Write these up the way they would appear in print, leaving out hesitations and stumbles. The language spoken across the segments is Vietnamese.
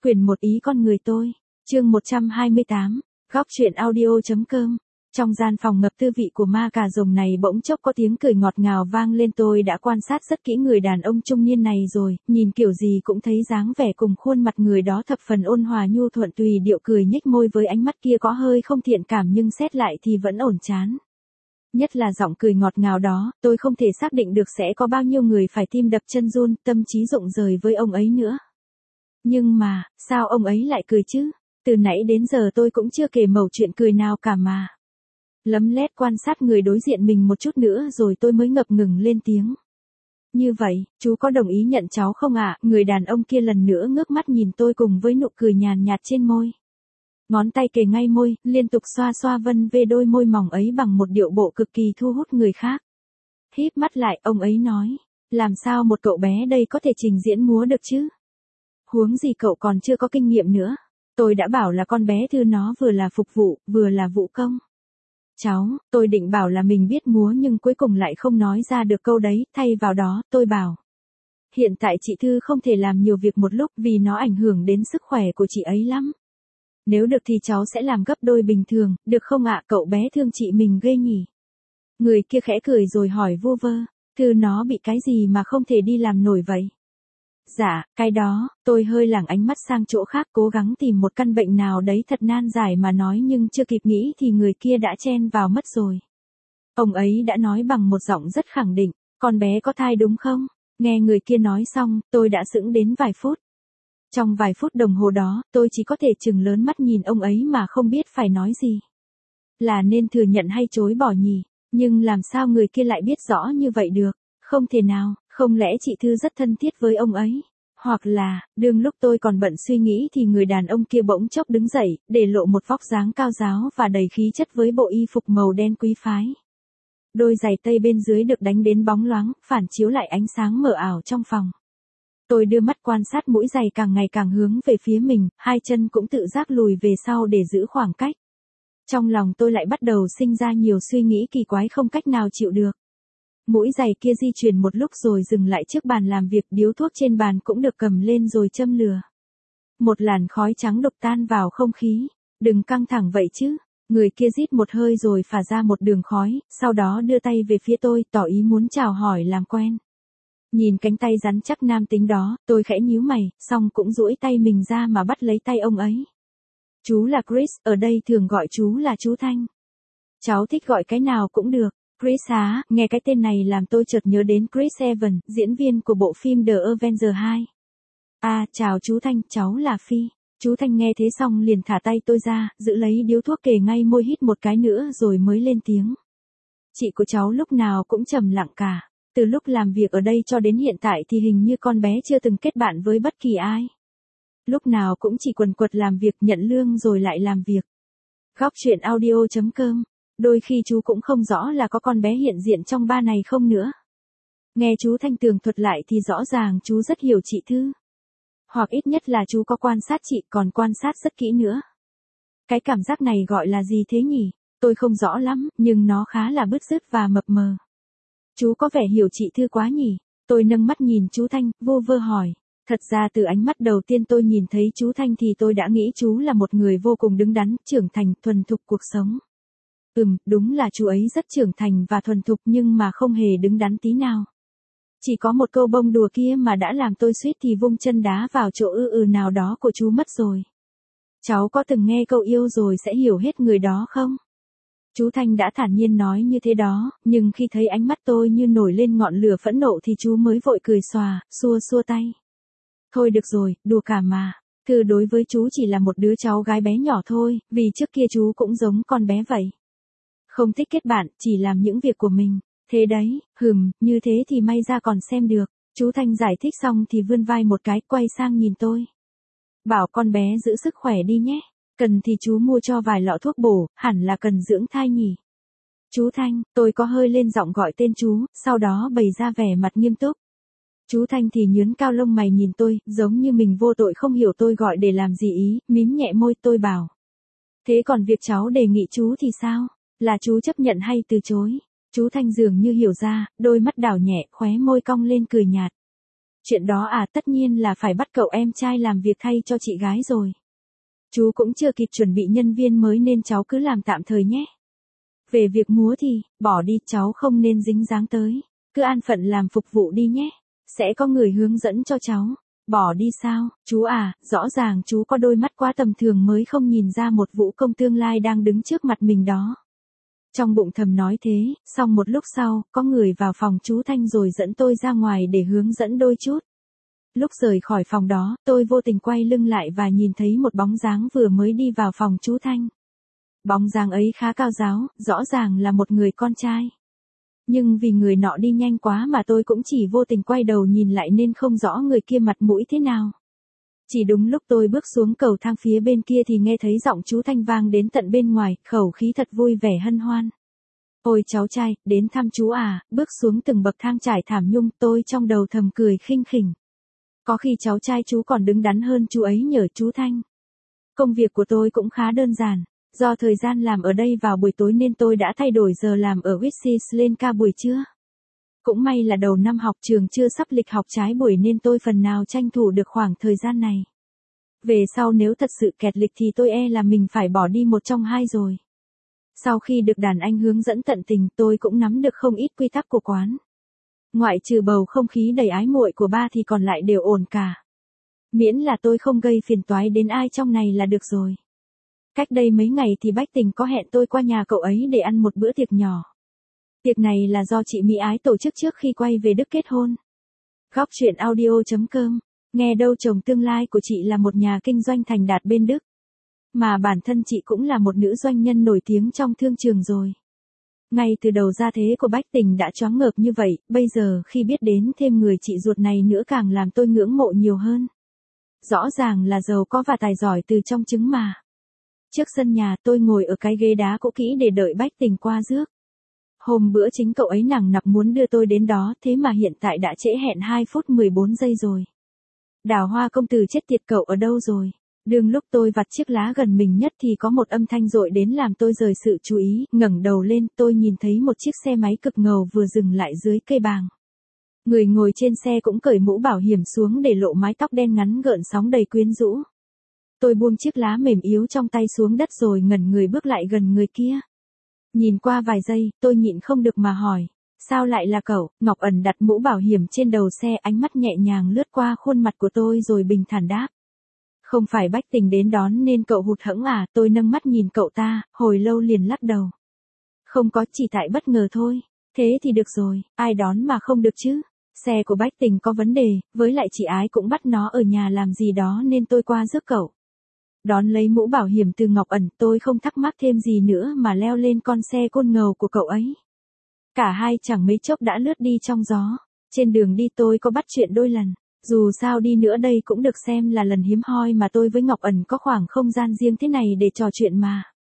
Quyển 1 Ý con người tôi. Chương 128. Góc truyện audio.com. Trong gian phòng ngập tư vị của ma cà rồng này bỗng chốc có tiếng cười ngọt ngào vang lên. Tôi đã quan sát rất kỹ người đàn ông trung niên này rồi, nhìn kiểu gì cũng thấy dáng vẻ cùng khuôn mặt người đó thập phần ôn hòa nhu thuận, tùy điệu cười nhếch môi với ánh mắt kia có hơi không thiện cảm nhưng xét lại thì vẫn ổn chán. Nhất là giọng cười ngọt ngào đó, tôi không thể xác định được sẽ có bao nhiêu người phải tim đập chân run, tâm trí rụng rời với ông ấy nữa. Nhưng mà, sao ông ấy lại cười chứ? Từ nãy đến giờ tôi cũng chưa kể mẩu chuyện cười nào cả mà. Lấm lét quan sát người đối diện mình một chút nữa rồi tôi mới ngập ngừng lên tiếng. Như vậy, chú có đồng ý nhận cháu không ạ? Người đàn ông kia lần nữa ngước mắt nhìn tôi cùng với nụ cười nhàn nhạt trên môi. Ngón tay kề ngay môi, liên tục xoa xoa vân vê đôi môi mỏng ấy bằng một điệu bộ cực kỳ thu hút người khác. Híp mắt lại, ông ấy nói, làm sao một cậu bé đây có thể trình diễn múa được chứ? Huống gì cậu còn chưa có kinh nghiệm nữa. Tôi đã bảo là con bé Thư nó vừa là phục vụ, vừa là vũ công. Cháu, tôi định bảo là mình biết múa nhưng cuối cùng lại không nói ra được câu đấy, thay vào đó, tôi bảo. Hiện tại chị Thư không thể làm nhiều việc một lúc vì nó ảnh hưởng đến sức khỏe của chị ấy lắm. Nếu được thì cháu sẽ làm gấp đôi bình thường, được không ạ? Cậu bé thương chị mình ghê nhỉ. Người kia khẽ cười rồi hỏi vu vơ, Thư nó bị cái gì mà không thể đi làm nổi vậy? Dạ, cái đó, tôi hơi lảng ánh mắt sang chỗ khác cố gắng tìm một căn bệnh nào đấy thật nan giải mà nói nhưng chưa kịp nghĩ thì người kia đã chen vào mất rồi. Ông ấy đã nói bằng một giọng rất khẳng định, con bé có thai đúng không? Nghe người kia nói xong, tôi đã sững đến vài phút. Trong vài phút đồng hồ đó, tôi chỉ có thể trừng lớn mắt nhìn ông ấy mà không biết phải nói gì. Là nên thừa nhận hay chối bỏ nhỉ? Nhưng làm sao người kia lại biết rõ như vậy được? Không thể nào, không lẽ chị Thư rất thân thiết với ông ấy? Hoặc là, đương lúc tôi còn bận suy nghĩ thì người đàn ông kia bỗng chốc đứng dậy, để lộ một vóc dáng cao ráo và đầy khí chất với bộ y phục màu đen quý phái. Đôi giày tây bên dưới được đánh đến bóng loáng, phản chiếu lại ánh sáng mờ ảo trong phòng. Tôi đưa mắt quan sát mũi giày càng ngày càng hướng về phía mình, hai chân cũng tự giác lùi về sau để giữ khoảng cách. Trong lòng tôi lại bắt đầu sinh ra nhiều suy nghĩ kỳ quái không cách nào chịu được. Mũi giày kia di chuyển một lúc rồi dừng lại trước bàn làm việc, điếu thuốc trên bàn cũng được cầm lên rồi châm lửa. Một làn khói trắng đục tan vào không khí. Đừng căng thẳng vậy chứ. Người kia rít một hơi rồi phả ra một đường khói, sau đó đưa tay về phía tôi tỏ ý muốn chào hỏi làm quen. Nhìn cánh tay rắn chắc nam tính đó, tôi khẽ nhíu mày, xong cũng duỗi tay mình ra mà bắt lấy tay ông ấy. Chú là Chris, ở đây thường gọi chú là chú Thanh. Cháu thích gọi cái nào cũng được. Chris á, nghe cái tên này làm tôi chợt nhớ đến Chris Evans, diễn viên của bộ phim The Avengers 2. À, chào chú Thanh, cháu là Phi. Chú Thanh nghe thế xong liền thả tay tôi ra, giữ lấy điếu thuốc kề ngay môi hít một cái nữa rồi mới lên tiếng. Chị của cháu lúc nào cũng trầm lặng cả. Từ lúc làm việc ở đây cho đến hiện tại thì hình như con bé chưa từng kết bạn với bất kỳ ai. Lúc nào cũng chỉ quần quật làm việc, nhận lương rồi lại làm việc. Góc truyện audio.com. Đôi khi chú cũng không rõ là có con bé hiện diện trong ba này không nữa. Nghe chú Thanh tường thuật lại thì rõ ràng chú rất hiểu chị Thư. Hoặc ít nhất là chú có quan sát chị, còn quan sát rất kỹ nữa. Cái cảm giác này gọi là gì thế nhỉ? Tôi không rõ lắm, nhưng nó khá là bứt rứt và mập mờ. Chú có vẻ hiểu chị Thư quá nhỉ? Tôi nâng mắt nhìn chú Thanh, vô vơ hỏi. Thật ra từ ánh mắt đầu tiên tôi nhìn thấy chú Thanh thì tôi đã nghĩ chú là một người vô cùng đứng đắn, trưởng thành, thuần thục cuộc sống. Đúng là chú ấy rất trưởng thành và thuần thục nhưng mà không hề đứng đắn tí nào. Chỉ có một câu bông đùa kia mà đã làm tôi suýt thì vung chân đá vào chỗ nào đó của chú mất rồi. Cháu có từng nghe câu yêu rồi sẽ hiểu hết người đó không? Chú Thanh đã thản nhiên nói như thế đó, nhưng khi thấy ánh mắt tôi như nổi lên ngọn lửa phẫn nộ thì chú mới vội cười xòa, xua xua tay. Thôi được rồi, đùa cả mà. Thư đối với chú chỉ là một đứa cháu gái bé nhỏ thôi, vì trước kia chú cũng giống con bé vậy. Không thích kết bạn, chỉ làm những việc của mình. Thế đấy, như thế thì may ra còn xem được. Chú Thanh giải thích xong thì vươn vai một cái, quay sang nhìn tôi. Bảo con bé giữ sức khỏe đi nhé. Cần thì chú mua cho vài lọ thuốc bổ, hẳn là cần dưỡng thai nhỉ. Chú Thanh, tôi có hơi lên giọng gọi tên chú, sau đó bày ra vẻ mặt nghiêm túc. Chú Thanh thì nhướng cao lông mày nhìn tôi, giống như mình vô tội không hiểu tôi gọi để làm gì ý, mím nhẹ môi tôi bảo. Thế còn việc cháu đề nghị chú thì sao? Là chú chấp nhận hay từ chối? Chú Thanh dường như hiểu ra, đôi mắt đảo nhẹ, khóe môi cong lên cười nhạt. Chuyện đó à, tất nhiên là phải bắt cậu em trai làm việc thay cho chị gái rồi. Chú cũng chưa kịp chuẩn bị nhân viên mới nên cháu cứ làm tạm thời nhé. Về việc múa thì, bỏ đi, cháu không nên dính dáng tới. Cứ an phận làm phục vụ đi nhé. Sẽ có người hướng dẫn cho cháu. Bỏ đi sao, chú à, rõ ràng chú có đôi mắt quá tầm thường mới không nhìn ra một vũ công tương lai đang đứng trước mặt mình đó. Trong bụng thầm nói thế, xong một lúc sau, có người vào phòng chú Thanh rồi dẫn tôi ra ngoài để hướng dẫn đôi chút. Lúc rời khỏi phòng đó, tôi vô tình quay lưng lại và nhìn thấy một bóng dáng vừa mới đi vào phòng chú Thanh. Bóng dáng ấy khá cao ráo, rõ ràng là một người con trai. Nhưng vì người nọ đi nhanh quá mà tôi cũng chỉ vô tình quay đầu nhìn lại nên không rõ người kia mặt mũi thế nào. Chỉ đúng lúc tôi bước xuống cầu thang phía bên kia thì nghe thấy giọng chú Thanh vang đến tận bên ngoài, khẩu khí thật vui vẻ hân hoan. Ôi cháu trai, đến thăm chú à, bước xuống từng bậc thang trải thảm nhung, tôi trong đầu thầm cười khinh khỉnh. Có khi cháu trai chú còn đứng đắn hơn chú ấy nhờ chú Thanh. Công việc của tôi cũng khá đơn giản. Do thời gian làm ở đây vào buổi tối nên tôi đã thay đổi giờ làm ở Wixi lên ca buổi trưa. Cũng may là đầu năm học trường chưa sắp lịch học trái buổi nên tôi phần nào tranh thủ được khoảng thời gian này. Về sau nếu thật sự kẹt lịch thì tôi là mình phải bỏ đi một trong hai rồi. Sau khi được đàn anh hướng dẫn tận tình tôi cũng nắm được không ít quy tắc của quán. Ngoại trừ bầu không khí đầy ái muội của ba thì còn lại đều ổn cả. Miễn là tôi không gây phiền toái đến ai trong này là được rồi. Cách đây mấy ngày thì Bách Tình có hẹn tôi qua nhà cậu ấy để ăn một bữa tiệc nhỏ. Tiệc này là do chị Mỹ Ái tổ chức trước khi quay về Đức kết hôn. Góc chuyện audio.com, nghe đâu chồng tương lai của chị là một nhà kinh doanh thành đạt bên Đức. Mà bản thân chị cũng là một nữ doanh nhân nổi tiếng trong thương trường rồi. Ngay từ đầu ra thế của Bách Tình đã choáng ngợp như vậy, bây giờ khi biết đến thêm người chị ruột này nữa càng làm tôi ngưỡng mộ nhiều hơn. Rõ ràng là giàu có và tài giỏi từ trong trứng mà. Trước sân nhà tôi ngồi ở cái ghế đá cũ kỹ để đợi Bách Tình qua rước. Hôm bữa chính cậu ấy nằng nặc muốn đưa tôi đến đó thế mà hiện tại đã trễ hẹn 2 phút 14 giây rồi. Đào Hoa công tử chết tiệt cậu ở đâu rồi? Đương lúc tôi vặt chiếc lá gần mình nhất thì có một âm thanh dội đến làm tôi rời sự chú ý, ngẩng đầu lên tôi nhìn thấy một chiếc xe máy cực ngầu vừa dừng lại dưới cây bàng. Người ngồi trên xe cũng cởi mũ bảo hiểm xuống để lộ mái tóc đen ngắn gợn sóng đầy quyến rũ. Tôi buông chiếc lá mềm yếu trong tay xuống đất rồi ngẩn người bước lại gần người kia. Nhìn qua vài giây, tôi nhịn không được mà hỏi. Sao lại là cậu? Ngọc Ẩn đặt mũ bảo hiểm trên đầu xe, ánh mắt nhẹ nhàng lướt qua khuôn mặt của tôi rồi bình thản đáp. Không phải Bách Tình đến đón nên cậu hụt hẫng à? Tôi nâng mắt nhìn cậu ta, hồi lâu liền lắc đầu. Không có, chỉ tại bất ngờ thôi. Thế thì được rồi, ai đón mà không được chứ? Xe của Bách Tình có vấn đề, với lại chị Ái cũng bắt nó ở nhà làm gì đó nên tôi qua rước cậu. Đón lấy mũ bảo hiểm từ Ngọc Ẩn, tôi không thắc mắc thêm gì nữa mà leo lên con xe côn ngầu của cậu ấy. Cả hai chẳng mấy chốc đã lướt đi trong gió. Trên đường đi tôi có bắt chuyện đôi lần. Dù sao đi nữa đây cũng được xem là lần hiếm hoi mà tôi với Ngọc Ẩn có khoảng không gian riêng thế này để trò chuyện mà.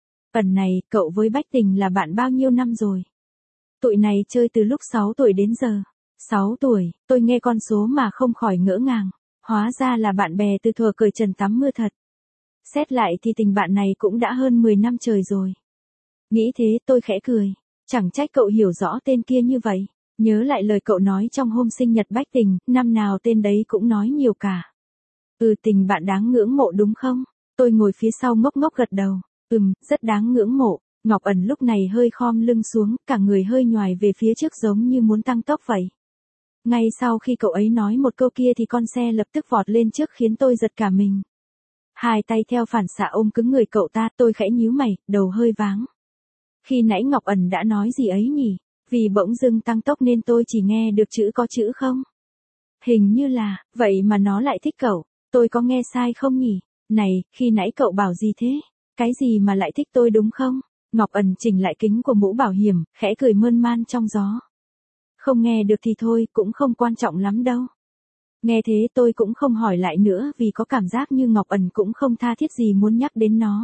Ẩn này, cậu với Bách Tình là bạn bao nhiêu năm rồi? Tụi này chơi từ lúc 6 tuổi đến giờ. 6 tuổi, tôi nghe con số mà không khỏi ngỡ ngàng. Hóa ra là bạn bè từ thuở cởi trần tắm mưa thật. Xét lại thì tình bạn này cũng đã hơn 10 năm trời rồi. Nghĩ thế tôi khẽ cười. Chẳng trách cậu hiểu rõ tên kia như vậy. Nhớ lại lời cậu nói trong hôm sinh nhật Bách Tình, năm nào tên đấy cũng nói nhiều cả. Tình bạn đáng ngưỡng mộ đúng không? Tôi ngồi phía sau ngốc ngốc gật đầu. Rất đáng ngưỡng mộ. Ngọc Ẩn lúc này hơi khom lưng xuống, cả người hơi nhoài về phía trước giống như muốn tăng tốc vậy. Ngay sau khi cậu ấy nói một câu kia thì con xe lập tức vọt lên trước khiến tôi giật cả mình. Hai tay theo phản xạ ôm cứng người cậu ta, tôi khẽ nhíu mày, đầu hơi váng. Khi nãy Ngọc Ẩn đã nói gì ấy nhỉ? Vì bỗng dưng tăng tốc nên tôi chỉ nghe được chữ có chữ không? Hình như là, vậy mà nó lại thích cậu, tôi có nghe sai không nhỉ? Này, khi nãy cậu bảo gì thế? Cái gì mà lại thích tôi đúng không? Ngọc Ẩn chỉnh lại kính của mũ bảo hiểm, khẽ cười mơn man trong gió. Không nghe được thì thôi, cũng không quan trọng lắm đâu. Nghe thế tôi cũng không hỏi lại nữa vì có cảm giác như Ngọc Ẩn cũng không tha thiết gì muốn nhắc đến nó.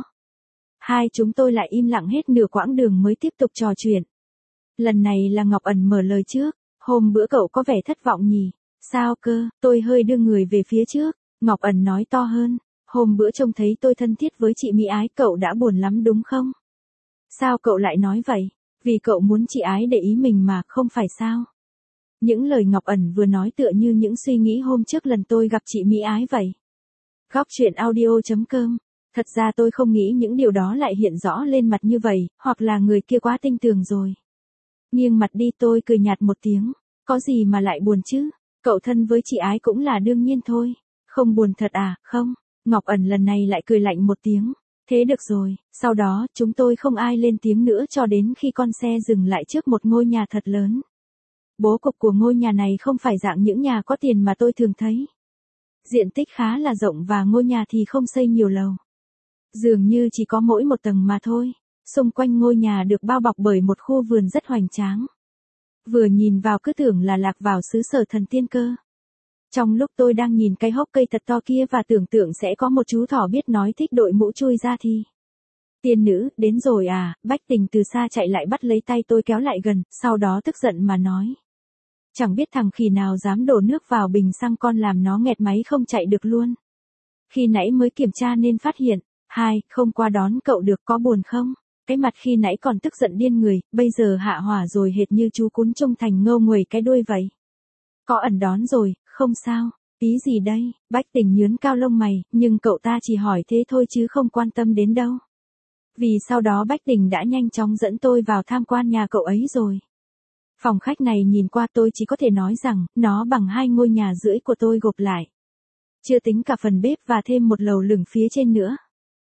Hai chúng tôi lại im lặng hết nửa quãng đường mới tiếp tục trò chuyện. Lần này là Ngọc Ẩn mở lời trước. Hôm bữa cậu có vẻ thất vọng nhỉ? Sao cơ? Tôi hơi đưa người về phía trước. Ngọc Ẩn nói to hơn. Hôm bữa trông thấy tôi thân thiết với chị Mỹ Ái, cậu đã buồn lắm đúng không? Sao cậu lại nói vậy? Vì cậu muốn chị Ái để ý mình mà, không phải sao? Những lời Ngọc Ẩn vừa nói tựa như những suy nghĩ hôm trước lần tôi gặp chị Mỹ Ái vậy. Góc truyện audio.com. Thật ra tôi không nghĩ những điều đó lại hiện rõ lên mặt như vậy, hoặc là người kia quá tinh tường rồi. Nghiêng mặt đi tôi cười nhạt một tiếng. Có gì mà lại buồn chứ? Cậu thân với chị Ái cũng là đương nhiên thôi. Không buồn thật à? Không. Ngọc Ẩn lần này lại cười lạnh một tiếng. Thế được rồi, sau đó chúng tôi không ai lên tiếng nữa cho đến khi con xe dừng lại trước một ngôi nhà thật lớn. Bố cục của ngôi nhà này không phải dạng những nhà có tiền mà tôi thường thấy. Diện tích khá là rộng và ngôi nhà thì không xây nhiều lầu. Dường như chỉ có mỗi một tầng mà thôi. Xung quanh ngôi nhà được bao bọc bởi một khu vườn rất hoành tráng. Vừa nhìn vào cứ tưởng là lạc vào xứ sở thần tiên cơ. Trong lúc tôi đang nhìn cái hốc cây thật to kia và tưởng tượng sẽ có một chú thỏ biết nói thích đội mũ chui ra thì. Tiên nữ, đến rồi à? Bách Tình từ xa chạy lại bắt lấy tay tôi kéo lại gần, sau đó tức giận mà nói. Chẳng biết thằng khỉ nào dám đổ nước vào bình xăng con làm nó nghẹt máy không chạy được luôn. Khi nãy mới kiểm tra nên phát hiện. Không qua đón cậu được, có buồn không? Cái mặt khi nãy còn tức giận điên người, bây giờ hạ hỏa rồi hệt như chú cún trung thành ngâu nguầy cái đuôi vậy. Có ẩn đón rồi, không sao. Tí gì đây? Bách Tình nhướn cao lông mày, nhưng cậu ta chỉ hỏi thế thôi chứ không quan tâm đến đâu. Vì sau đó Bách Tình đã nhanh chóng dẫn tôi vào tham quan nhà cậu ấy rồi. Phòng khách này nhìn qua tôi chỉ có thể nói rằng, nó bằng 2 ngôi nhà rưỡi của tôi gộp lại. Chưa tính cả phần bếp và thêm một lầu lửng phía trên nữa.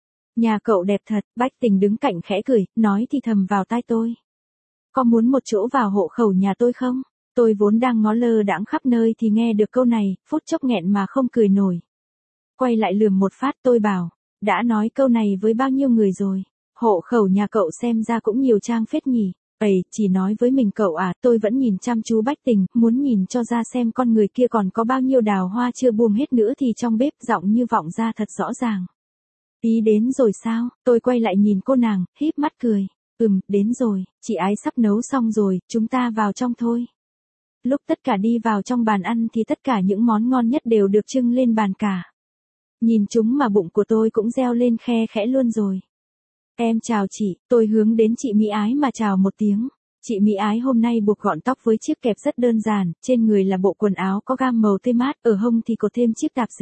Nhà cậu đẹp thật, Bách Tình đứng cạnh khẽ cười, nói thì thầm vào tai tôi. Có muốn một chỗ vào hộ khẩu nhà tôi không? Tôi vốn đang ngó lơ đãng khắp nơi thì nghe được câu này, phút chốc nghẹn mà không cười nổi. Quay lại lườm một phát tôi bảo, đã nói câu này với bao nhiêu người rồi. Hộ khẩu nhà cậu xem ra cũng nhiều trang phết nhỉ. Chỉ nói với mình cậu à, tôi vẫn nhìn chăm chú Bách Tình, muốn nhìn cho ra xem con người kia còn có bao nhiêu đào hoa chưa buông hết nữa thì trong bếp giọng như vọng ra thật rõ ràng. Ý đến rồi sao? Tôi quay lại nhìn cô nàng, híp mắt cười. Đến rồi, chị Ái sắp nấu xong rồi, chúng ta vào trong thôi. Lúc tất cả đi vào trong bàn ăn thì tất cả những món ngon nhất đều được trưng lên bàn cả. Nhìn chúng mà bụng của tôi cũng reo lên khe khẽ luôn rồi. Em chào chị, tôi hướng đến chị Mỹ Ái mà chào một tiếng. Chị Mỹ Ái hôm nay buộc gọn tóc với chiếc kẹp rất đơn giản, trên người là bộ quần áo có gam màu tươi mát, ở hông thì có thêm chiếc tạp dề.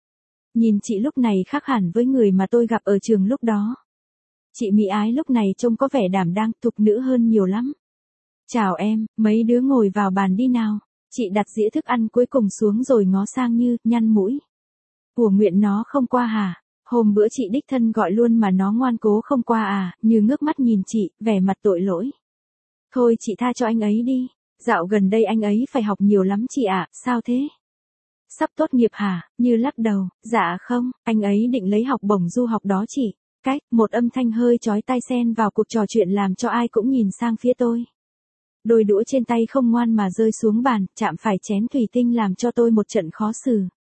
Nhìn chị lúc này khác hẳn với người mà tôi gặp ở trường lúc đó. Chị Mỹ Ái lúc này trông có vẻ đảm đang, thục nữ hơn nhiều lắm. Chào em, mấy đứa ngồi vào bàn đi nào. Chị đặt dĩa thức ăn cuối cùng xuống rồi ngó sang Như, nhăn mũi. Của nguyện nó không qua hả? Hôm bữa chị đích thân gọi luôn mà nó ngoan cố không qua à? Như ngước mắt nhìn chị, vẻ mặt tội lỗi. Thôi chị tha cho anh ấy đi. Dạo gần đây anh ấy phải học nhiều lắm chị ạ, sao thế? Sắp tốt nghiệp hả? Như lắc đầu, dạ không, anh ấy định lấy học bổng du học đó chị. Một âm thanh hơi chói tai xen vào cuộc trò chuyện làm cho ai cũng nhìn sang phía tôi. Đôi đũa trên tay không ngoan mà rơi xuống bàn, chạm phải chén thủy tinh làm cho tôi một trận khó xử.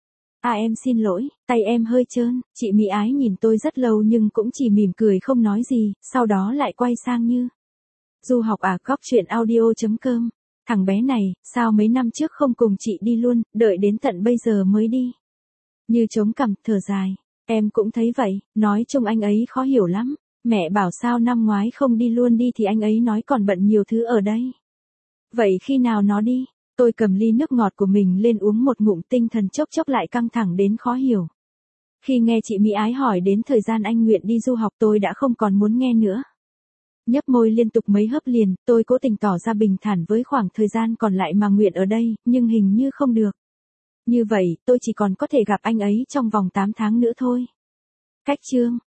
Em xin lỗi, tay em hơi trơn. Chị Mỹ Ái nhìn tôi rất lâu nhưng cũng chỉ mỉm cười không nói gì, sau đó lại quay sang Như. Du học à? Góc truyện audio.com. Thằng bé này, sao mấy năm trước không cùng chị đi luôn, đợi đến tận bây giờ mới đi. Như chống cằm, thở dài. Em cũng thấy vậy, nói chung anh ấy khó hiểu lắm. Mẹ bảo sao năm ngoái không đi luôn đi thì anh ấy nói còn bận nhiều thứ ở đây. Vậy khi nào nó đi? Tôi cầm ly nước ngọt của mình lên uống một ngụm, tinh thần chốc chốc lại căng thẳng đến khó hiểu. Khi nghe chị Mỹ Ái hỏi đến thời gian anh nguyện đi du học tôi đã không còn muốn nghe nữa. Nhấp môi liên tục mấy hớp liền, tôi cố tình tỏ ra bình thản với khoảng thời gian còn lại mà nguyện ở đây, nhưng hình như không được. Như vậy, tôi chỉ còn có thể gặp anh ấy trong vòng 8 tháng nữa thôi. Cách chương.